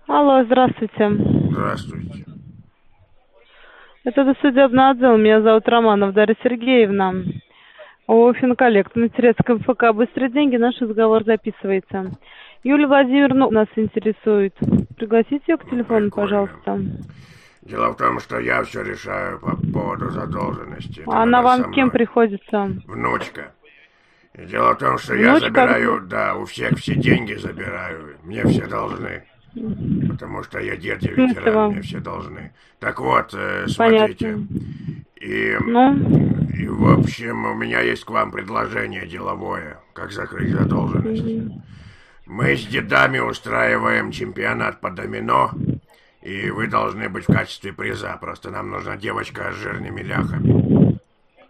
Алло, здравствуйте. Здравствуйте. Это досудебный отдел. Меня зовут Романов Дарья Сергеевна. ООО «Финколлект». Материал КФК «Быстрые деньги». Наш разговор записывается. Юлия Владимировна нас интересует. Пригласите ее к телефону, пожалуйста. Дело в том, что я все решаю по поводу задолженности. Это Она надо со вам кем мной. приходится? Внучка. И дело в том, что Внучка? я забираю, да, у всех все деньги забираю. Мне все должны. Потому что я дед, я ветеран, вам? мне все должны. Так вот, смотрите. Понятно. И, в общем, у меня есть к вам предложение деловое, как закрыть задолженность. Мы с дедами устраиваем чемпионат по домино, и вы должны быть в качестве приза. Просто нам нужна девочка с жирными ляхами.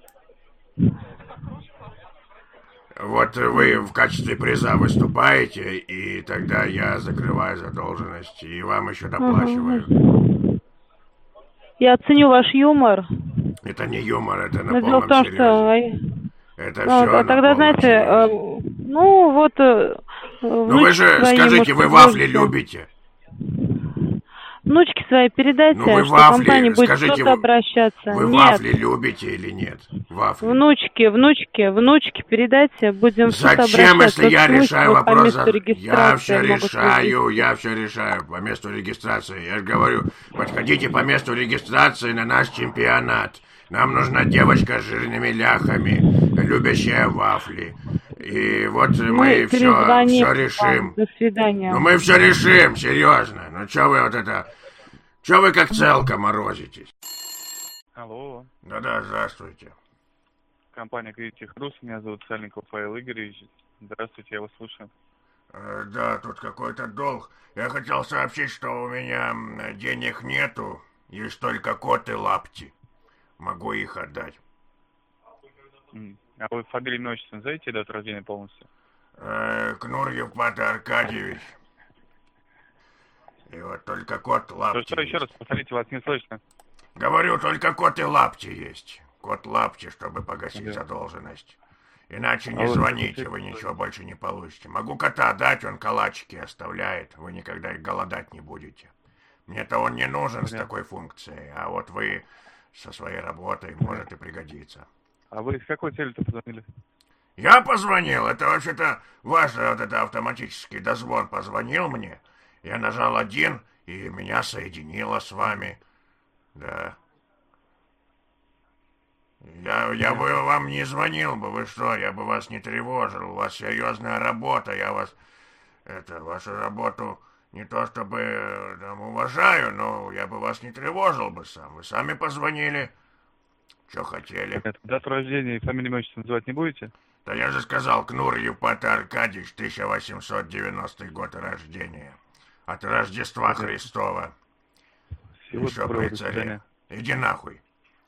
Вот вы в качестве приза выступаете, и тогда я закрываю задолженность, и вам еще доплачиваю. Я оценю ваш юмор. Это не юмор, это на Но дело в полном том, серьезе. что... Это все на тогда, полном знаете, серьезе. Ну вы же скажите, вы вафли любите? Внучке своей передайте, вы что вафли, компания будет скажите, кто-то обращаться. Вы Нет. вафли любите или нет? Вафли. Внучке передайте, будем что-то обращаться. Зачем, если я решаю вопрос? Я все решаю по месту регистрации. Я же говорю, подходите по месту регистрации на наш чемпионат. Нам нужна девочка с жирными ляхами, любящая вафли. И вот мы все решим. До свидания. Ну мы все решим, серьезно. Ну что вы вот это... Что вы как целка морозитесь? Алло. Да-да, здравствуйте. Компания «Кредит Рус», меня зовут Сальников Павел Игоревич. Здравствуйте, я вас слушаю. Да, тут какой-то долг. Я хотел сообщить, что у меня денег нету, есть только кот и лапти. Могу их отдать. А вы фамилию, имя, отчество назовите, дату рождения полностью? Кнур Евпатий Аркадьевич. И вот только кот лапти. Что еще раз повторите, вас не слышно. Говорю, только кот и лапти есть. Кот лапти, чтобы погасить задолженность. Иначе не звоните, вы ничего больше не получите. Могу кота дать, он калачики оставляет. Вы никогда их голодать не будете. Мне-то он не нужен с такой функцией, а вот вы со своей работой может и пригодиться. А вы с какой целью-то позвонили? Я позвонил, это вообще-то ваш вот это автоматический дозвон позвонил мне. Я нажал 1, и меня соединило с вами. Да. Я бы вам не звонил бы, вы что, я бы вас не тревожил. У вас серьезная работа, я вас... вашу работу не то чтобы там уважаю, но я бы вас не тревожил бы сам. Вы сами позвонили. Что хотели? Дату рождения и фамилию, имя, отчество называть не будете? Да я же сказал, Кнур Евпатий Аркадьевич, 1890 год рождения. От Рождества Христова. Еще при царе. Иди нахуй.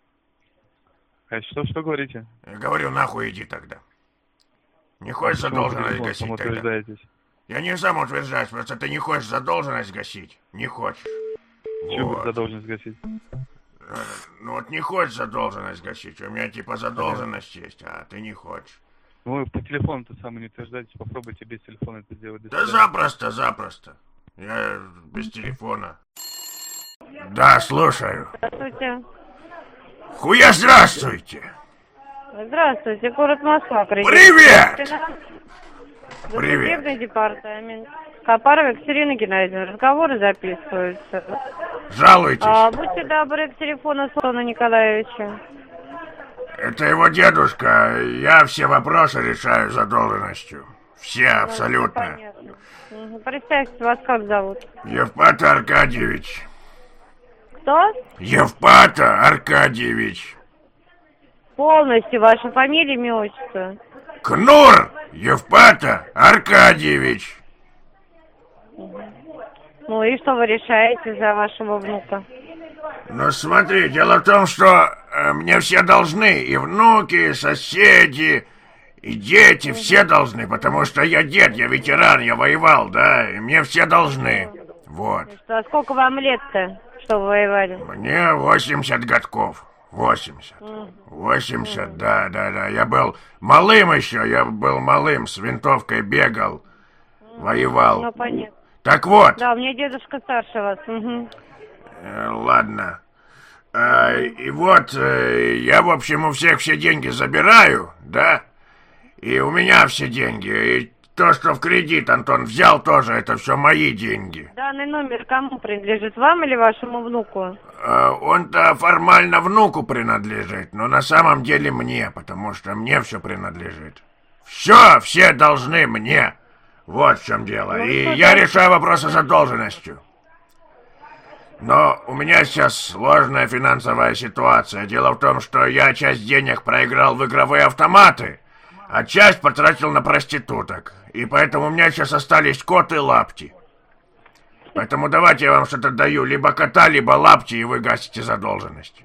А что говорите? Я говорю, нахуй иди тогда. Не хочешь задолженность гасить тогда? Я не сам утверждаюсь, просто ты не хочешь задолженность гасить. Не хочешь. Чего задолженность гасить? Ну вот не хочешь задолженность гасить. У меня типа задолженность есть, а ты не хочешь. Вы по телефону-то сами не утверждаете. Попробуйте без телефона это сделать. Да запросто. Я без телефона. Да, слушаю. Здравствуйте. Хуя здравствуйте. Здравствуйте, город Москва. Привет! Привет. Судебный департамент. Копарова Екатерина Геннадьевна. Разговоры записываются. Жалуйтесь. Будьте добры к телефону Солона Николаевича. Это его дедушка. Я все вопросы решаю задолженностью. Все, абсолютно. Понятно. Представьте, вас как зовут? Евпатий Аркадьевич. Кто? Евпатий Аркадьевич. Полностью ваша фамилия, имя, отчество. Кнур Евпатий Аркадьевич. Ну и что вы решаете за вашего внука? Ну смотри, дело в том, что мне все должны, и внуки, и соседи, и дети, все должны, потому что я дед, я ветеран, я воевал, да, и мне все должны. Вот. А сколько вам лет-то, что вы воевали? Мне 80 годков. 80, да. Я был малым еще, с винтовкой бегал, воевал. Ну, понятно. Так вот. Да, у меня дедушка старше вас. Угу. Ладно. И вот, я, в общем, у всех все деньги забираю, да? И у меня все деньги. И то, что в кредит Антон взял, тоже, это все мои деньги. Данный номер кому принадлежит, вам или вашему внуку? Он-то формально внуку принадлежит, но на самом деле мне, потому что мне все принадлежит. Все должны мне. Вот в чем дело. Ну, и я решаю вопросы с задолженностью. Но у меня сейчас сложная финансовая ситуация. Дело в том, что я часть денег проиграл в игровые автоматы, а часть потратил на проституток. И поэтому у меня сейчас остались кот и лапти. Поэтому давайте я вам что-то даю. Либо кота, либо лапти, и вы гасите задолженность.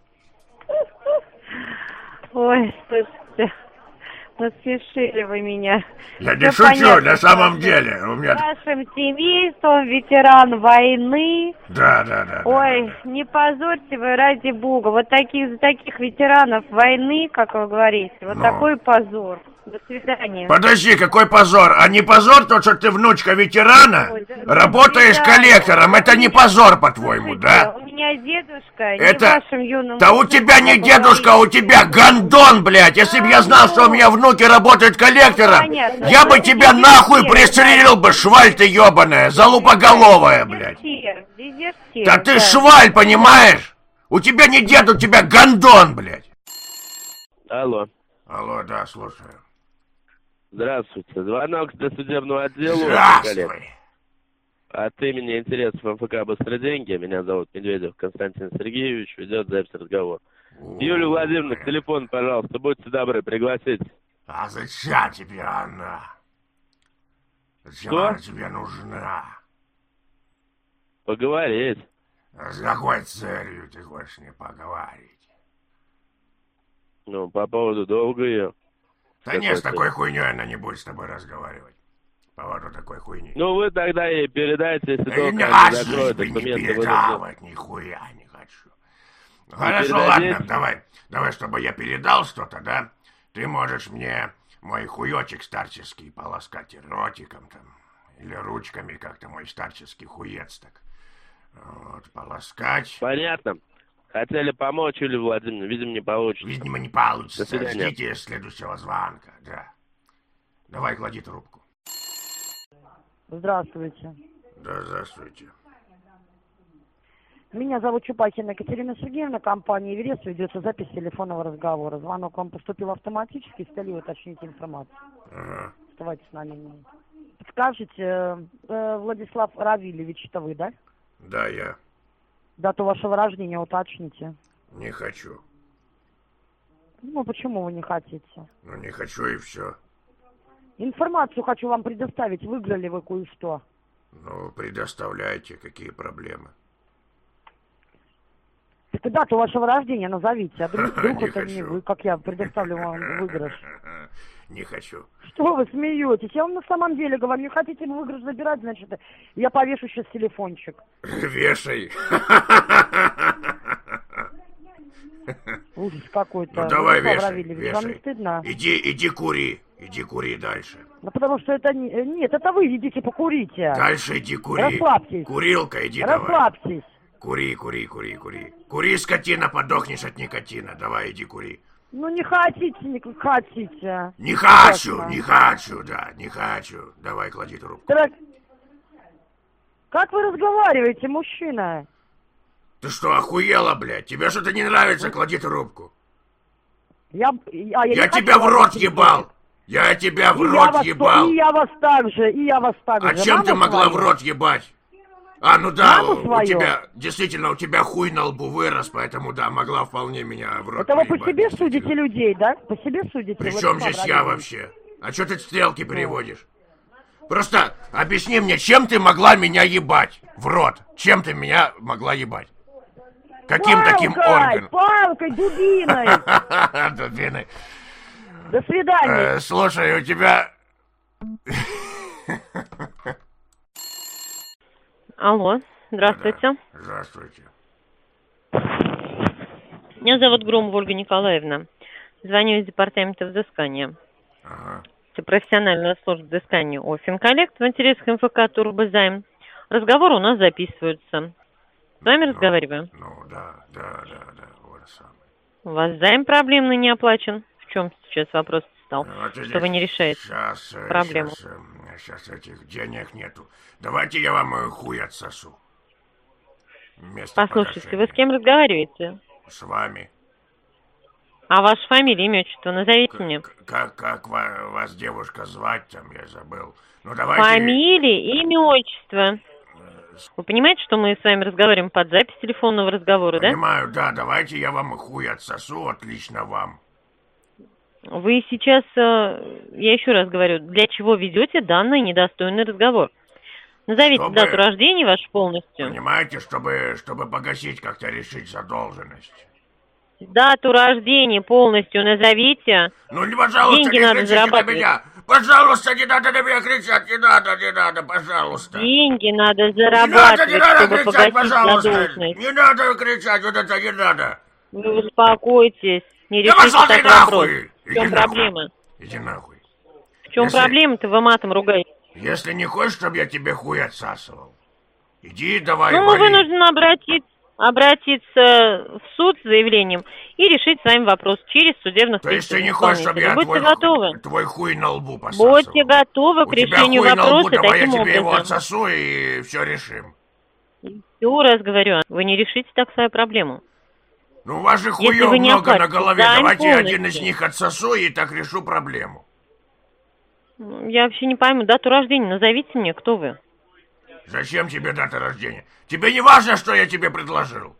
Ой, слушайте, насмешили вы меня. Я не шучу, на самом деле. У меня... Вашим семейством ветеран войны. Да. Ой, не позорьте вы, ради бога. Вот за таких ветеранов войны, как вы говорите, вот такой позор. До свидания. Подожди, какой позор? А не позор то, что ты внучка ветерана? Ой, работаешь коллектором? Это не позор, по-твоему, да? У меня дедушка, Это... не вашим юным... Да у тебя не дедушка, у тебя гондон, блядь! Если бы я знал, что у меня внуки работают коллектором, понятно. я бы тебя нахуй пристрелил бы, шваль ты ебаная, залупоголовая, блядь! Дезертир, Да ты да. шваль, понимаешь? У тебя не дед, у тебя гондон, блядь! Алло. Алло, да, слушаю. Здравствуйте. Звонок до судебного отдела. Здравствуй. От имени интересов МФК «Быстрые деньги». Меня зовут Медведев Константин Сергеевич. Ведет запись разговора. Юлию Владимировну, к телефону, пожалуйста, будьте добры, пригласите. А зачем тебе она? Зачем Что? она тебе нужна? Поговорить. С какой целью ты хочешь не поговорить? Ну, по поводу долга ее. Да нет, с такой хуйней она не будет с тобой разговаривать. По поводу такой хуйни. Ну, вы тогда ей передайте, если Я долг не она хочу, закроет, не документы передавать, нихуя не хочу. Ну, хорошо, ладно, давай, чтобы я передал что-то, да? Ты можешь мне мой хуёчек старческий полоскать ротиком там, или ручками как-то мой старческий хуец так. Вот, полоскать. Понятно. Хотели помочь, Юлия Владимировна, видимо, не получится. Видимо, не получится. До свидания. Ждите следующего звонка, да. Давай, клади трубку. Здравствуйте. Да, здравствуйте. Меня зовут Чупакина Екатерина Сергеевна, компания «Эверест», ведется запись телефонного разговора. Звонок вам поступил автоматически, с целью уточнить информацию. Ага. Оставайтесь на линии. Скажите, Владислав Равильевич, это вы, да? Да, я Дату вашего рождения уточните. не хочу. Ну, почему вы не хотите? Ну, не хочу и все. Информацию хочу вам предоставить, выиграли вы кое-что. Ну, предоставляйте, какие проблемы. Так дату вашего рождения назовите, а вдруг Не это не хочу. вы, как я предоставлю вам выигрыш. Не хочу. Что вы смеетесь? Я вам на самом деле говорю, не хотите выигрыш забирать, значит, я повешу сейчас телефончик. Вешай. Ужас какой-то. Ну, давай Владислав вешай, Равильевич, вам не вешай. стыдно? Иди кури дальше. Ну, потому что это не... Нет, это вы идите покурите. Дальше иди кури. Расслабьтесь. Курилка, иди давай. Расслабьтесь. Кури. Кури, скотина, подохнешь от никотина. Давай, иди кури. Ну, не хотите, не хотите. Не хочу, Ясно. не хочу. Давай, клади трубку. Как вы разговариваете, мужчина? Ты что, охуела, блядь? Тебе что-то не нравится? Клади трубку. Я Я тебя в рот ебал. Я тебя в рот ебал. И я вас так же. А чем ты могла в рот ебать? А, ну да, Маму свою? у тебя хуй на лбу вырос, поэтому да, могла вполне меня в рот Это вы по поебать, себе действительно. судите людей, да? По себе судите? При Владислав чем здесь я Равильевич? вообще? А что ты стрелки переводишь? Просто объясни мне, чем ты могла меня ебать в рот? Чем ты меня могла ебать? Каким таким органом? Палкой, дубиной. Дубиной. До свидания. Слушай, у тебя... Алло, здравствуйте. Да, здравствуйте. Меня зовут Громова Ольга Николаевна. Звоню из департамента взыскания. Ага. профессиональная служба взыскания Офинколлект в интересах МФК Турбозайм. Разговоры у нас записываются. С вами разговариваю. Да, вот самое. У вас займ проблемный не оплачен. В чем сейчас вопрос стал? Что вы не решаете проблему? Сейчас этих денег нету. Давайте я вам хуй отсосу. Послушайте, вы с кем разговариваете? С вами. А ваша фамилия, имя, отчество назовите мне. Как вас девушка звать там, я забыл. Ну давайте... Фамилия, имя, отчество. Вы понимаете, что мы с вами разговариваем под запись телефонного разговора, да? Понимаю, да. Давайте я вам хуй отсосу, отлично вам. Вы сейчас, я еще раз говорю, для чего ведете данный недостойный разговор? Назовите дату рождения вашу полностью. Понимаете, чтобы погасить, как-то решить задолженность. Дату рождения полностью назовите. Ну, пожалуйста, деньги не надо кричите на зарабатывать. меня. Пожалуйста, не надо на меня кричать, не надо, пожалуйста. Деньги надо зарабатывать, не надо чтобы кричать, погасить пожалуйста. задолженность. Не надо кричать, вот это не надо. Вы успокойтесь, не Да решите пошел ты такой вопрос. нахуй. В чем проблема? Иди нахуй. В чем проблема-то? Вы матом ругаетесь. Если не хочешь, чтобы я тебе хуй отсасывал, иди давай Ну, мы вынуждены обратиться в суд с заявлением и решить с вами вопрос через судебных То есть ты не исполнителей. хочешь, чтобы я Будьте готовы. твой хуй на лбу посасывал? Будьте готовы к У тебя решению хуй на лбу, вопроса давай я таким тебе его образом. отсосу и все решим. Еще раз говорю, вы не решите так свою проблему. Ну, у вас же Если хуев вы не много на оплатите голове, займ давайте я один из полностью. них отсосу и так решу проблему. Я вообще не пойму, дату рождения назовите мне, кто вы. Зачем тебе дата рождения? Тебе не важно, что я тебе предложил?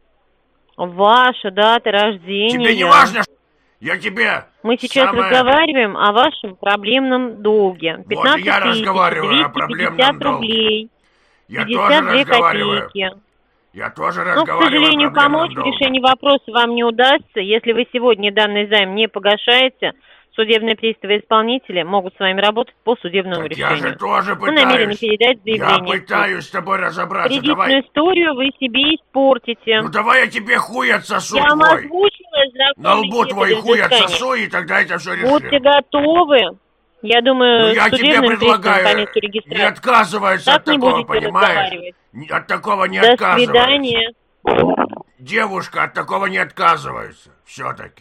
Ваша дата рождения. Тебе не важно, что я тебе... Мы сейчас разговариваем о вашем проблемном долге. 15 я разговариваю о проблемном 250 долге. рублей. Я 52 тоже разговариваю. копейки. Я тоже Но, к разговариваю сожалению, о проблемном помочь в долге. решении вопроса вам не удастся. Если вы сегодня данный займ не погашаете, судебные приставы исполнители могут с вами работать по судебному Так решению. я же тоже Мы намерены пытаюсь. передать Я заявление. пытаюсь с тобой разобраться. Кредитную Давай. историю вы себе испортите. Ну давай я тебе хуй отсосу Я вам твой. озвучила законы На лбу твой методы хуй взыскания. отсосу, и тогда это все решим. Будьте готовы. Я думаю, Ну, я тебе судебным приставом по предлагаю месту не регистрации. отказывается Так от не такого, будете понимаешь? разговаривать. От такого не До отказываются. свидания. Девушка, от такого не отказываются. Все-таки.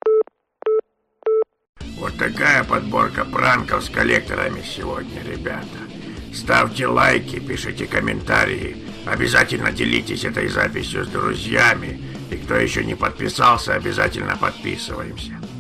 Вот такая подборка пранков с коллекторами сегодня, ребята. Ставьте лайки, пишите комментарии. Обязательно делитесь этой записью с друзьями. И кто еще не подписался, обязательно подписываемся.